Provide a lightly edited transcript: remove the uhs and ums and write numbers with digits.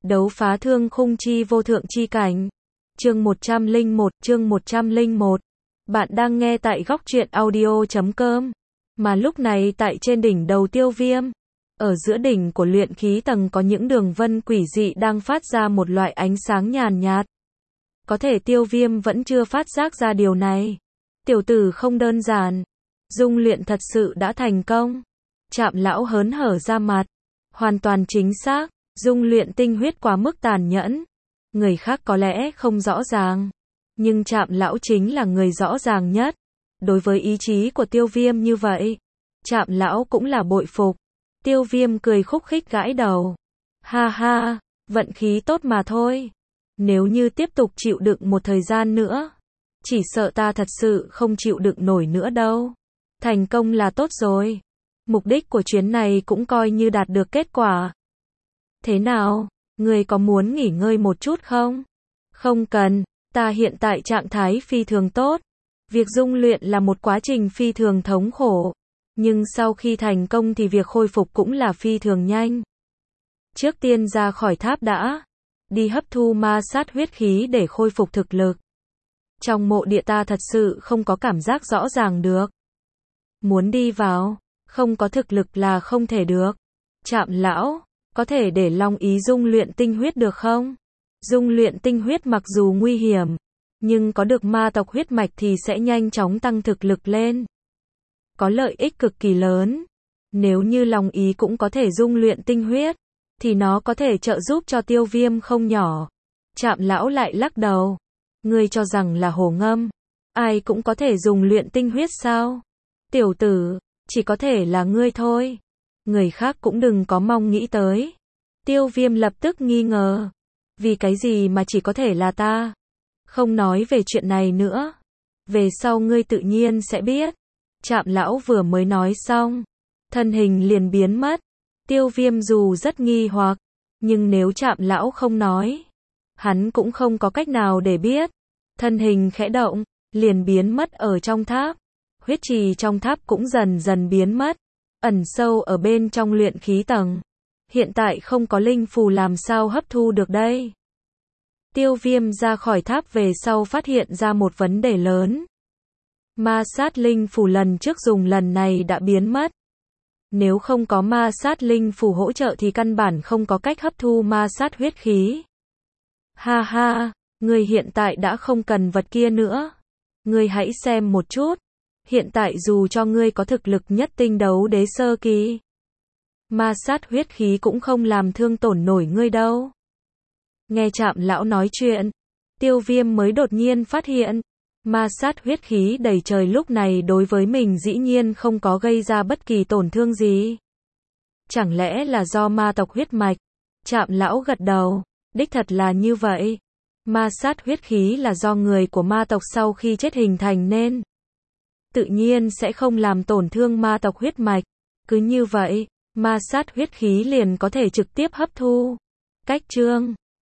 Đấu phá thương khung chi vô thượng chi cảnh. Chương 101. Bạn đang nghe tại góc truyện audio.com. Mà lúc này tại trên đỉnh đầu Tiêu Viêm, ở giữa đỉnh của luyện khí tầng có những đường vân quỷ dị đang phát ra một loại ánh sáng nhàn nhạt. Có thể Tiêu Viêm vẫn chưa phát giác ra điều này. Tiểu tử không đơn giản. Dung luyện thật sự đã thành công. Trạm lão hớn hở ra mặt. Hoàn toàn chính xác. Dung luyện tinh huyết quá mức tàn nhẫn. Người khác có lẽ không rõ ràng. Nhưng Trạm lão chính là người rõ ràng nhất. Đối với ý chí của Tiêu Viêm như vậy, Trạm lão cũng là bội phục. Tiêu Viêm cười khúc khích gãi đầu. Ha ha, vận khí tốt mà thôi. Nếu như tiếp tục chịu đựng một thời gian nữa, chỉ sợ ta thật sự không chịu đựng nổi nữa đâu. Thành công là tốt rồi. Mục đích của chuyến này cũng coi như đạt được kết quả. Thế nào, người có muốn nghỉ ngơi một chút không? Không cần, ta hiện tại trạng thái phi thường tốt. Việc dung luyện là một quá trình phi thường thống khổ. Nhưng sau khi thành công thì việc khôi phục cũng là phi thường nhanh. Trước tiên ra khỏi tháp đã. Đi hấp thu ma sát huyết khí để khôi phục thực lực. Trong mộ địa ta thật sự không có cảm giác rõ ràng được. Muốn đi vào, không có thực lực là không thể được. Trạm lão, có thể để Long Ý dung luyện tinh huyết được không? Dung luyện tinh huyết mặc dù nguy hiểm, nhưng có được ma tộc huyết mạch thì sẽ nhanh chóng tăng thực lực lên. Có lợi ích cực kỳ lớn. Nếu như Long Ý cũng có thể dung luyện tinh huyết, thì nó có thể trợ giúp cho Tiêu Viêm không nhỏ. Trạm lão lại lắc đầu. Ngươi cho rằng là hồ ngâm. Ai cũng có thể dùng luyện tinh huyết sao? Tiểu tử, chỉ có thể là ngươi thôi. Người khác cũng đừng có mong nghĩ tới. Tiêu Viêm lập tức nghi ngờ. Vì cái gì mà chỉ có thể là ta? Không nói về chuyện này nữa. Về sau ngươi tự nhiên sẽ biết. Trạm lão vừa mới nói xong, thân hình liền biến mất. Tiêu Viêm dù rất nghi hoặc, nhưng nếu Trạm lão không nói, hắn cũng không có cách nào để biết. Thân hình khẽ động, liền biến mất ở trong tháp. Huyết trì trong tháp cũng dần dần biến mất, ẩn sâu ở bên trong luyện khí tầng. Hiện tại không có linh phù làm sao hấp thu được đây? Tiêu Viêm ra khỏi tháp về sau phát hiện ra một vấn đề lớn. Ma sát linh phù lần trước dùng lần này đã biến mất. Nếu không có ma sát linh phù hỗ trợ thì căn bản không có cách hấp thu ma sát huyết khí. Ha ha, ngươi hiện tại đã không cần vật kia nữa. Ngươi hãy xem một chút. Hiện tại dù cho ngươi có thực lực nhất tinh đấu đế sơ kỳ, ma sát huyết khí cũng không làm thương tổn nổi ngươi đâu. Nghe Trạm lão nói chuyện, Tiêu Viêm mới đột nhiên phát hiện, ma sát huyết khí đầy trời lúc này đối với mình dĩ nhiên không có gây ra bất kỳ tổn thương gì. Chẳng lẽ là do ma tộc huyết mạch? Trạm lão gật đầu, đích thật là như vậy. Ma sát huyết khí là do người của ma tộc sau khi chết hình thành nên tự nhiên sẽ không làm tổn thương ma tộc huyết mạch. Cứ như vậy, ma sát huyết khí liền có thể trực tiếp hấp thu. Cách chương